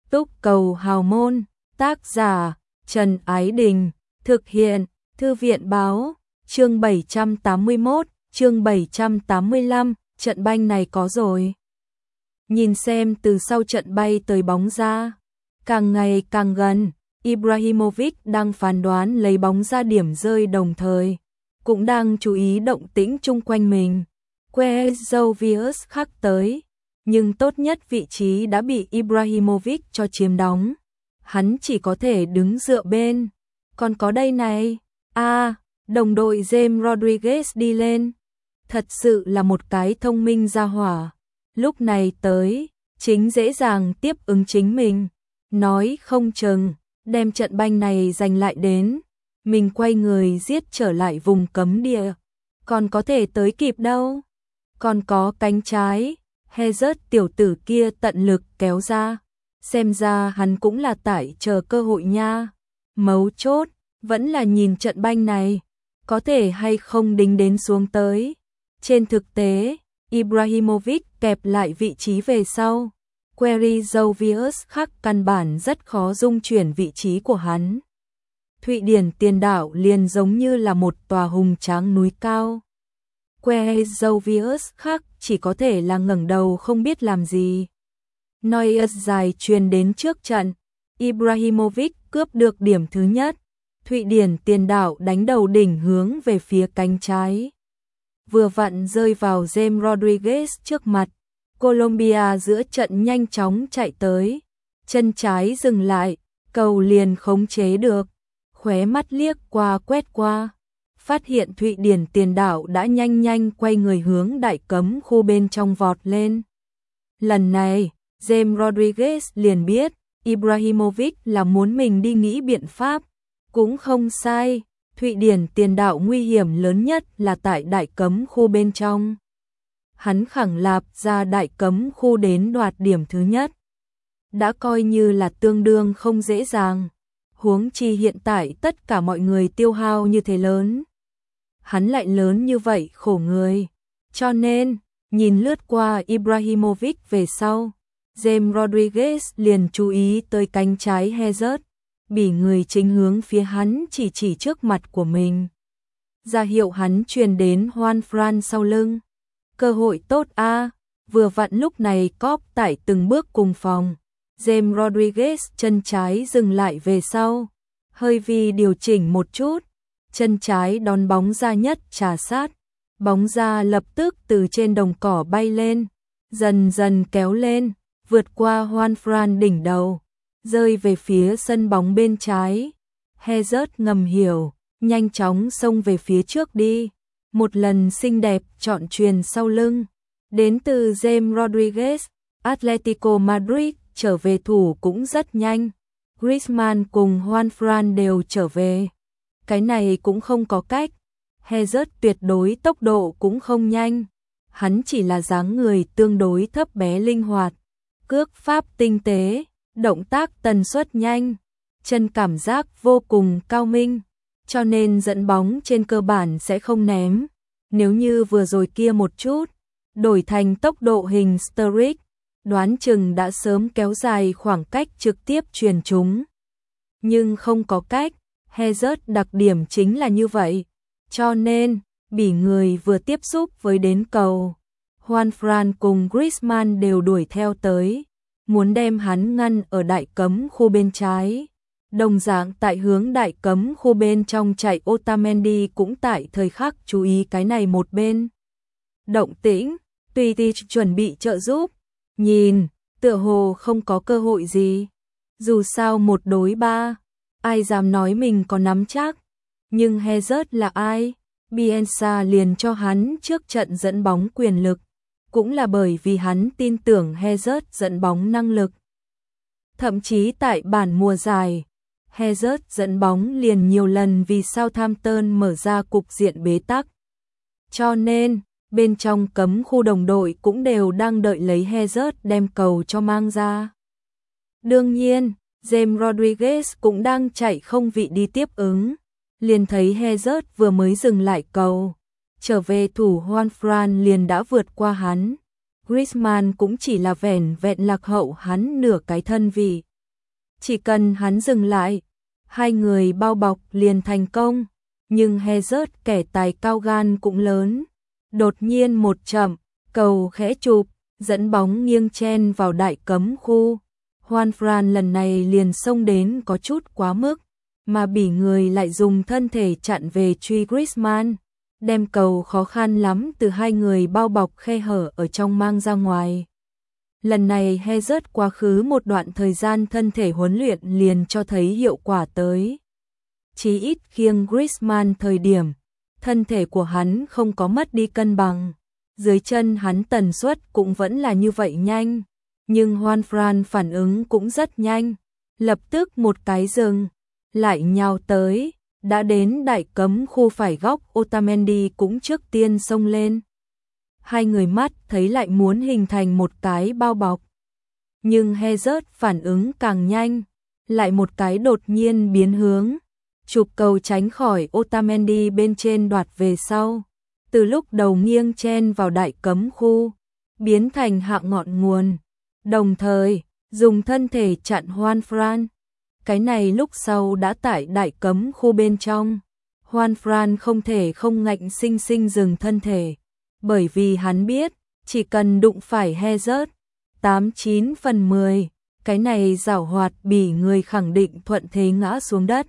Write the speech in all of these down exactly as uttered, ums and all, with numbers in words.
Túc cầu hào môn, tác giả Trần Ái Đình, thực hiện Thư viện Báo, chương bảy trăm tám mươi mốt, chương bảy trăm tám mươi lăm, trận banh này có rồi. Nhìn xem từ sau trận bay tới bóng ra, càng ngày càng gần, Ibrahimovic đang phán đoán lấy bóng ra điểm rơi đồng thời, cũng đang chú ý động tĩnh chung quanh mình. Quezzovius khắc tới, nhưng tốt nhất vị trí đã bị Ibrahimovic cho chiếm đóng. Hắn chỉ có thể đứng dựa bên. Còn có đây này, a à, đồng đội James Rodriguez đi lên. Thật sự là một cái thông minh ra hỏa. Lúc này tới, chính dễ dàng tiếp ứng chính mình. Nói không chừng, đem trận banh này giành lại đến. Mình quay người giết trở lại vùng cấm địa. Còn có thể tới kịp đâu. Còn có cánh trái, Hazard tiểu tử kia tận lực kéo ra. Xem ra hắn cũng là tại chờ cơ hội nha. Mấu chốt, vẫn là nhìn trận banh này. Có thể hay không đính đến xuống tới. Trên thực tế, Ibrahimovic kẹp lại vị trí về sau. Quezzovius khắc căn bản rất khó dung chuyển vị trí của hắn. Thụy Điển tiền đạo liền giống như là một tòa hùng tráng núi cao. Quezzovius khắc chỉ có thể là ngẩng đầu không biết làm gì. Neuer dài truyền đến trước trận, Ibrahimovic cướp được điểm thứ nhất. Thụy Điển tiền đạo đánh đầu đỉnh hướng về phía cánh trái. Vừa vặn rơi vào James Rodriguez trước mặt. Colombia giữa trận nhanh chóng chạy tới. Chân trái dừng lại, cầu liền khống chế được. Khóe mắt liếc qua quét qua. Phát hiện Thụy Điển tiền đạo đã nhanh nhanh quay người hướng đại cấm khu bên trong vọt lên. Lần này, James Rodriguez liền biết, Ibrahimovic là muốn mình đi nghĩ biện pháp. Cũng không sai, Thụy Điển tiền đạo nguy hiểm lớn nhất là tại đại cấm khu bên trong. Hắn khẳng lạp ra đại cấm khu đến đoạt điểm thứ nhất. Đã coi như là tương đương không dễ dàng. Huống chi hiện tại tất cả mọi người tiêu hao như thế lớn. Hắn lại lớn như vậy khổ người. Cho nên, nhìn lướt qua Ibrahimovic về sau, James Rodriguez liền chú ý tới cánh trái Hazard, bị người chính hướng phía hắn chỉ chỉ trước mặt của mình. Ra hiệu hắn truyền đến Juan Fran sau lưng. Cơ hội tốt a, à, vừa vặn lúc này cóp tải từng bước cùng phòng. James Rodriguez chân trái dừng lại về sau, hơi vi điều chỉnh một chút, chân trái đón bóng ra nhất trà sát, bóng ra lập tức từ trên đồng cỏ bay lên, dần dần kéo lên, vượt qua Juan Fran đỉnh đầu, rơi về phía sân bóng bên trái. Hazard ngầm hiểu, nhanh chóng xông về phía trước đi, một lần xinh đẹp chọn truyền sau lưng, đến từ James Rodriguez. Atletico Madrid trở về thủ cũng rất nhanh. Griezmann cùng Juan Fran đều trở về. Cái này cũng không có cách. Hazard tuyệt đối tốc độ cũng không nhanh. Hắn chỉ là dáng người tương đối thấp bé linh hoạt. Cước pháp tinh tế, động tác tần suất nhanh. Chân cảm giác vô cùng cao minh. Cho nên dẫn bóng trên cơ bản sẽ không ném. Nếu như vừa rồi kia một chút, đổi thành tốc độ hình Sturridge, đoán chừng đã sớm kéo dài khoảng cách trực tiếp truyền chúng. Nhưng không có cách, Hazard đặc điểm chính là như vậy. Cho nên, bị người vừa tiếp xúc với đến cầu. Juan Fran cùng Griezmann đều đuổi theo tới, muốn đem hắn ngăn ở đại cấm khu bên trái. Đồng dạng tại hướng đại cấm khu bên trong chạy Otamendi cũng tại thời khắc chú ý cái này một bên. Động tĩnh, tùy thì chuẩn bị trợ giúp. Nhìn, tựa hồ không có cơ hội gì. Dù sao một đối ba, ai dám nói mình có nắm chắc. Nhưng Hazard là ai? Bielsa liền cho hắn trước trận dẫn bóng quyền lực. Cũng là bởi vì hắn tin tưởng Hazard dẫn bóng năng lực. Thậm chí tại bản mùa giải, Hazard dẫn bóng liền nhiều lần vì Southampton mở ra cục diện bế tắc. Cho nên, bên trong cấm khu đồng đội cũng đều đang đợi lấy Hazard đem cầu cho mang ra. Đương nhiên, James Rodriguez cũng đang chạy không vị đi tiếp ứng. Liền thấy Hazard vừa mới dừng lại cầu. Trở về thủ Juan Fran liền đã vượt qua hắn. Griezmann cũng chỉ là vẻn vẹn lạc hậu hắn nửa cái thân vị. Chỉ cần hắn dừng lại, hai người bao bọc liền thành công. Nhưng Hazard, kẻ tài cao gan cũng lớn, đột nhiên một chậm, cầu khẽ chụp, dẫn bóng nghiêng chen vào đại cấm khu. Juan Fran lần này liền xông đến có chút quá mức, mà bỉ người lại dùng thân thể chặn về truy Griezmann, đem cầu khó khăn lắm từ hai người bao bọc khe hở ở trong mang ra ngoài. Lần này Hazard quá khứ một đoạn thời gian thân thể huấn luyện liền cho thấy hiệu quả tới. Chí ít khiêng Griezmann thời điểm, thân thể của hắn không có mất đi cân bằng. Dưới chân hắn tần suất cũng vẫn là như vậy nhanh, nhưng Juan Fran phản ứng cũng rất nhanh, lập tức một cái dừng, lại nhào tới, đã đến đại cấm khu phải góc, Otamendi cũng trước tiên xông lên. Hai người mắt thấy lại muốn hình thành một cái bao bọc. Nhưng Hazard phản ứng càng nhanh, lại một cái đột nhiên biến hướng, chụp cầu tránh khỏi Otamendi bên trên đoạt về sau. Từ lúc đầu nghiêng chen vào đại cấm khu, biến thành hạ ngọn nguồn, đồng thời dùng thân thể chặn Juan Fran. Cái này lúc sau đã tại đại cấm khu bên trong, Juan Fran không thể không ngạnh sinh sinh dừng thân thể, bởi vì hắn biết, chỉ cần đụng phải Hazard, tám chín phần mười, cái này giảo hoạt bỉ người khẳng định thuận thế ngã xuống đất.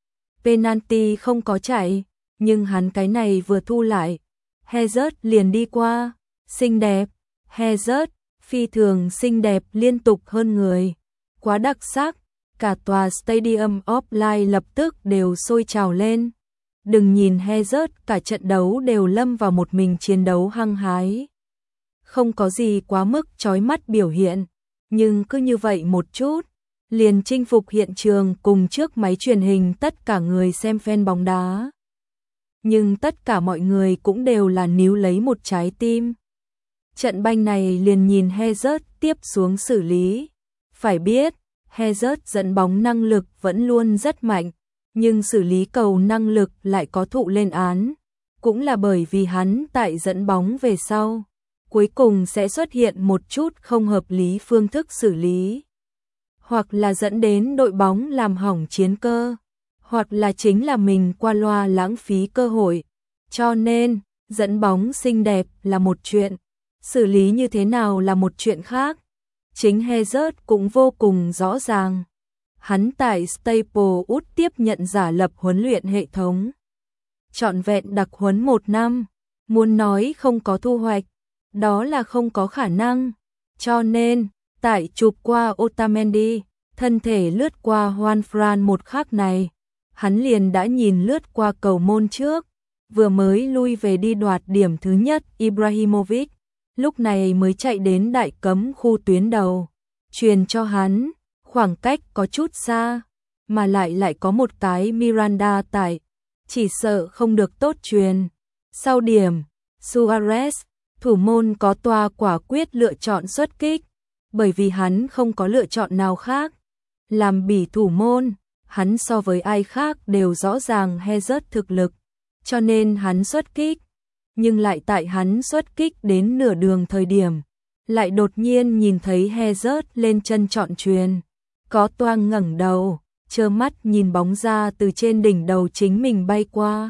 Penalty không có chạy, nhưng hắn cái này vừa thu lại, Hazard liền đi qua, xinh đẹp, Hazard, phi thường xinh đẹp liên tục hơn người, quá đặc sắc, cả tòa Stadium of Light lập tức đều sôi trào lên. Đừng nhìn Hazard cả trận đấu đều lâm vào một mình chiến đấu hăng hái. Không có gì quá mức chói mắt biểu hiện, nhưng cứ như vậy một chút, liền chinh phục hiện trường cùng trước máy truyền hình tất cả người xem fan bóng đá. Nhưng tất cả mọi người cũng đều là níu lấy một trái tim. Trận banh này liền nhìn Hazard tiếp xuống xử lý. Phải biết, Hazard dẫn bóng năng lực vẫn luôn rất mạnh, nhưng xử lý cầu năng lực lại có thụ lên án. Cũng là bởi vì hắn tại dẫn bóng về sau, cuối cùng sẽ xuất hiện một chút không hợp lý phương thức xử lý. Hoặc là dẫn đến đội bóng làm hỏng chiến cơ, hoặc là chính là mình qua loa lãng phí cơ hội. Cho nên, dẫn bóng xinh đẹp là một chuyện, xử lý như thế nào là một chuyện khác. Chính Hazard cũng vô cùng rõ ràng. Hắn tại Staplewood tiếp nhận giả lập huấn luyện hệ thống. Trọn vẹn đặc huấn một năm, muốn nói không có thu hoạch, đó là không có khả năng. Cho nên, tại chụp qua Otamendi, thân thể lướt qua Juan Fran một khắc này, hắn liền đã nhìn lướt qua cầu môn trước, vừa mới lui về đi đoạt điểm thứ nhất Ibrahimovic, lúc này mới chạy đến đại cấm khu tuyến đầu, truyền cho hắn, khoảng cách có chút xa, mà lại lại có một cái Miranda tại, chỉ sợ không được tốt truyền. Sau điểm, Suarez, thủ môn có toa quả quyết lựa chọn xuất kích, bởi vì hắn không có lựa chọn nào khác. Làm bỉ thủ môn, hắn so với ai khác đều rõ ràng Hazard thực lực, cho nên hắn xuất kích. Nhưng lại tại hắn xuất kích đến nửa đường thời điểm, lại đột nhiên nhìn thấy Hazard lên chân chọn truyền, có toang ngẩng đầu, trơ mắt nhìn bóng ra từ trên đỉnh đầu chính mình bay qua.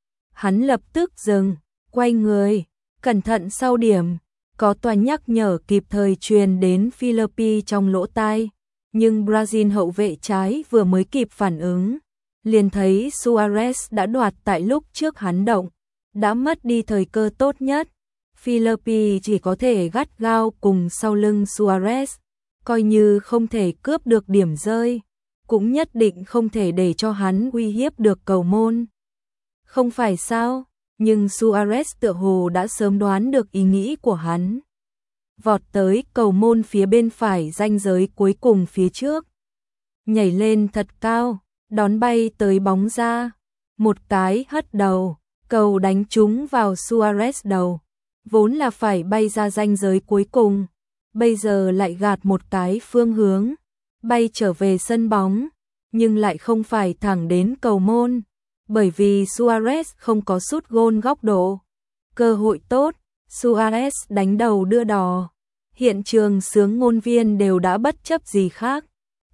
Hắn lập tức dừng, quay người, cẩn thận sau điểm, có toa nhắc nhở kịp thời truyền đến Philippi trong lỗ tai, nhưng Brazil hậu vệ trái vừa mới kịp phản ứng, liền thấy Suarez đã đoạt tại lúc trước hắn động, đã mất đi thời cơ tốt nhất. Philippi chỉ có thể gắt gao cùng sau lưng Suarez, coi như không thể cướp được điểm rơi, cũng nhất định không thể để cho hắn uy hiếp được cầu môn. Không phải sao, nhưng Suarez tựa hồ đã sớm đoán được ý nghĩ của hắn. Vọt tới cầu môn phía bên phải ranh giới cuối cùng phía trước. Nhảy lên thật cao, đón bay tới bóng ra. Một cái hất đầu, cầu đánh trúng vào Suarez đầu. Vốn là phải bay ra ranh giới cuối cùng, bây giờ lại gạt một cái phương hướng, bay trở về sân bóng, nhưng lại không phải thẳng đến cầu môn, bởi vì Suarez không có sút gôn góc độ. Cơ hội tốt, Suarez đánh đầu đưa đò. Hiện trường sướng ngôn viên đều đã bất chấp gì khác,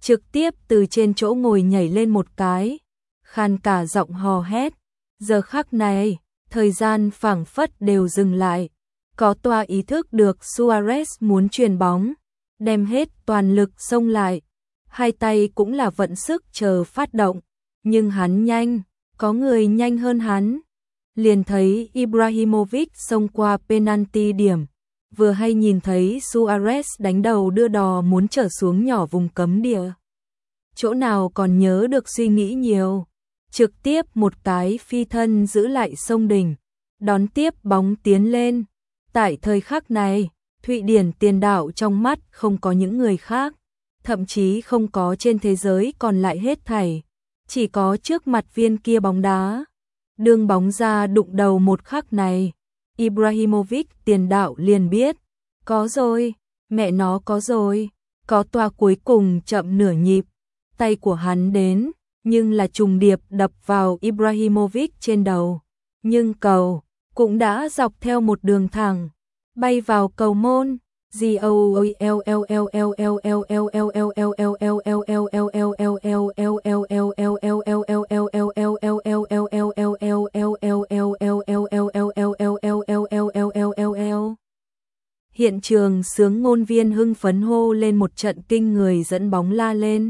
trực tiếp từ trên chỗ ngồi nhảy lên một cái, khan cả giọng hò hét. Giờ khắc này, thời gian phảng phất đều dừng lại. Có toa ý thức được Suarez muốn chuyền bóng, đem hết toàn lực xông lại. Hai tay cũng là vận sức chờ phát động, nhưng hắn nhanh, có người nhanh hơn hắn. Liền thấy Ibrahimovic xông qua penalty điểm, vừa hay nhìn thấy Suarez đánh đầu đưa đò muốn trở xuống nhỏ vùng cấm địa. Chỗ nào còn nhớ được suy nghĩ nhiều, trực tiếp một cái phi thân giữ lại sông đỉnh, đón tiếp bóng tiến lên. Tại thời khắc này, Thụy Điển tiền đạo trong mắt không có những người khác, thậm chí không có trên thế giới còn lại hết thảy, chỉ có trước mặt viên kia bóng đá. Đường bóng ra đụng đầu một khắc này, Ibrahimovic tiền đạo liền biết, có rồi, mẹ nó có rồi, có toa cuối cùng chậm nửa nhịp, tay của hắn đến, nhưng là trùng điệp đập vào Ibrahimovic trên đầu, nhưng cầu cũng đã dọc theo một đường thẳng, bay vào cầu môn. Hiện trường sướng ngôn viên hưng phấn hô lên một trận kinh người dẫn bóng la lên.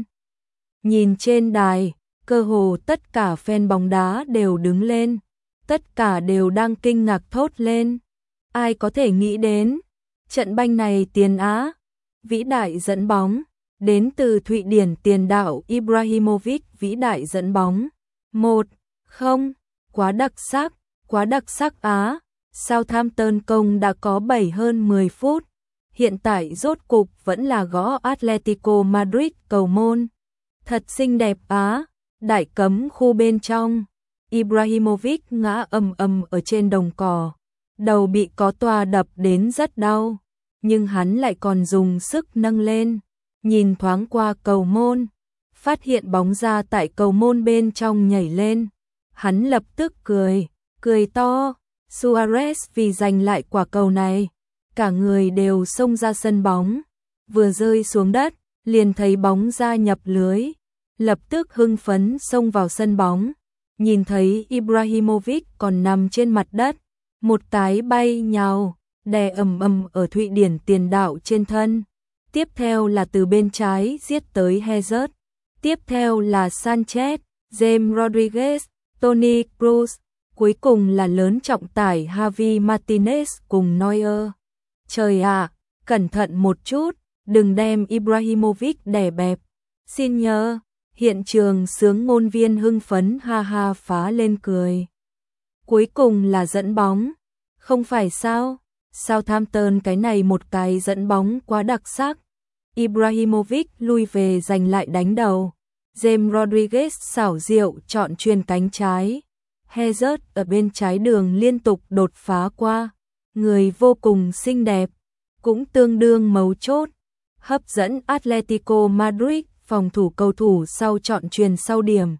Nhìn trên đài, cơ hồ tất cả fan bóng đá đều đứng lên, tất cả đều đang kinh ngạc thốt lên. Ai có thể nghĩ đến, trận banh này tiền Á, vĩ đại dẫn bóng, đến từ Thụy Điển tiền đạo Ibrahimovic vĩ đại dẫn bóng. một không, quá đặc sắc, quá đặc sắc Á. Southampton công đã có bảy hơn mười phút, hiện tại rốt cục vẫn là gõ Atletico Madrid cầu môn. Thật xinh đẹp Á, đại cấm khu bên trong. Ibrahimovic ngã ầm ầm ở trên đồng cỏ, đầu bị có toa đập đến rất đau, nhưng hắn lại còn dùng sức nâng lên, nhìn thoáng qua cầu môn, phát hiện bóng ra tại cầu môn bên trong nhảy lên. Hắn lập tức cười, cười to. Suarez vì giành lại quả cầu này, cả người đều xông ra sân bóng, vừa rơi xuống đất, liền thấy bóng ra nhập lưới, lập tức hưng phấn xông vào sân bóng, nhìn thấy Ibrahimovic còn nằm trên mặt đất, một cái bay nhào, đè ầm ầm ở Thụy Điển tiền đạo trên thân. Tiếp theo là từ bên trái giết tới Hazard, tiếp theo là Sanchez, James Rodriguez, Toni Kroos. Cuối cùng là lớn trọng tải Javi Martinez cùng Neuer. Trời ạ, cẩn thận một chút, đừng đem Ibrahimovic đè bẹp. Xin nhớ, hiện trường sướng ngôn viên hưng phấn ha ha phá lên cười. Cuối cùng là dẫn bóng, không phải sao? Southampton cái này một cái dẫn bóng quá đặc sắc. Ibrahimovic lui về giành lại đánh đầu. James Rodriguez xảo diệu chọn chuyền cánh trái. Hazard ở bên trái đường liên tục đột phá qua, người vô cùng xinh đẹp, cũng tương đương mấu chốt, hấp dẫn Atletico Madrid phòng thủ cầu thủ sau chọn chuyền sau điểm.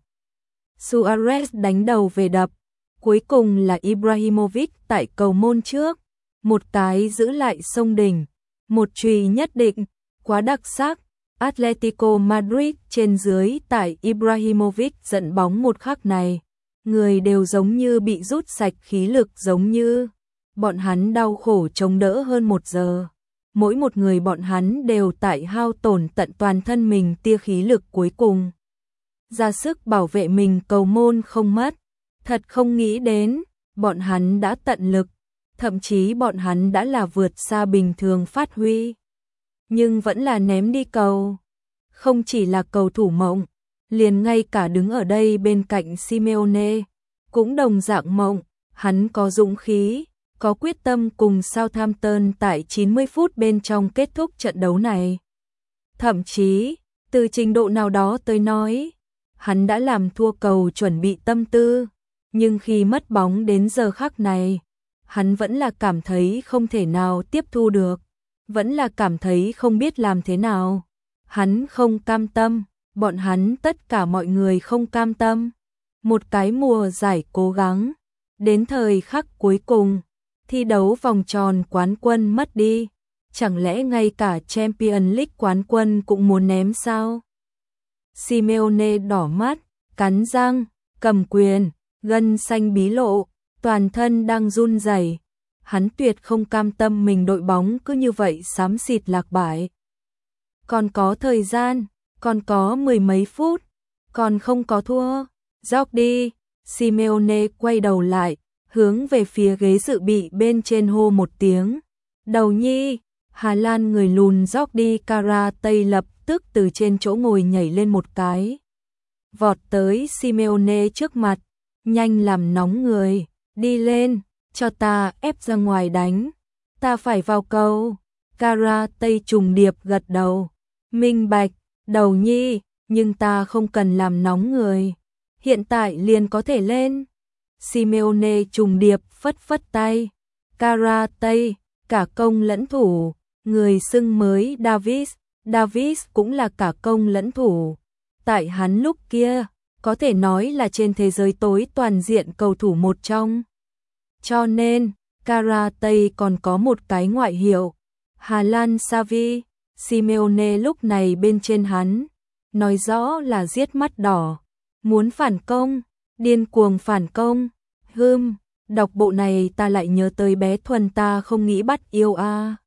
Suarez đánh đầu về đập, cuối cùng là Ibrahimovic tại cầu môn trước, một cái giữ lại sông đỉnh, một chùy nhất định, quá đặc sắc. Atletico Madrid trên dưới tại Ibrahimovic dẫn bóng một khắc này. Người đều giống như bị rút sạch khí lực, giống như bọn hắn đau khổ chống đỡ hơn một giờ. Mỗi một người bọn hắn đều tại hao tổn tận toàn thân mình tia khí lực cuối cùng, ra sức bảo vệ mình cầu môn không mất. Thật không nghĩ đến, bọn hắn đã tận lực, thậm chí bọn hắn đã là vượt xa bình thường phát huy. Nhưng vẫn là ném đi cầu. Không chỉ là cầu thủ mộng, liền ngay cả đứng ở đây bên cạnh Simeone, cũng đồng dạng mộng, hắn có dũng khí, có quyết tâm cùng Southampton tại chín mươi phút bên trong kết thúc trận đấu này. Thậm chí, từ trình độ nào đó tới nói, hắn đã làm thua cầu chuẩn bị tâm tư, nhưng khi mất bóng đến giờ khắc này, hắn vẫn là cảm thấy không thể nào tiếp thu được, vẫn là cảm thấy không biết làm thế nào. Hắn không cam tâm. Bọn hắn tất cả mọi người không cam tâm. Một cái mùa giải cố gắng, đến thời khắc cuối cùng, thi đấu vòng tròn quán quân mất đi. Chẳng lẽ ngay cả Champions League quán quân cũng muốn ném sao? Simeone đỏ mắt, cắn răng, cầm quyền, gân xanh bí lộ, toàn thân đang run rẩy. Hắn tuyệt không cam tâm mình đội bóng cứ như vậy xám xịt lạc bại. Còn có thời gian, còn có mười mấy phút, còn không có thua. Jordi, Simeone quay đầu lại, hướng về phía ghế dự bị bên trên hô một tiếng. Đầu nhi, Hà Lan người lùn Jordi Karatay lập tức từ trên chỗ ngồi nhảy lên một cái. Vọt tới Simeone trước mặt, nhanh làm nóng người, đi lên, cho ta ép ra ngoài đánh, ta phải vào cầu. Karatay trùng điệp gật đầu, minh bạch, đầu nhi, nhưng ta không cần làm nóng người, hiện tại liền có thể lên. Simeone trùng điệp phất phất tay, Karatay, cả công lẫn thủ, người xưng mới Davis, Davis cũng là cả công lẫn thủ. Tại hắn lúc kia, có thể nói là trên thế giới tối toàn diện cầu thủ một trong. Cho nên, Karatay còn có một cái ngoại hiệu, Hà Lan Xavi. Simeone lúc này bên trên hắn, nói rõ là giết mắt đỏ, muốn phản công, điên cuồng phản công. Hừm, đọc bộ này ta lại nhớ tới bé Thuần ta không nghĩ bắt yêu a. À.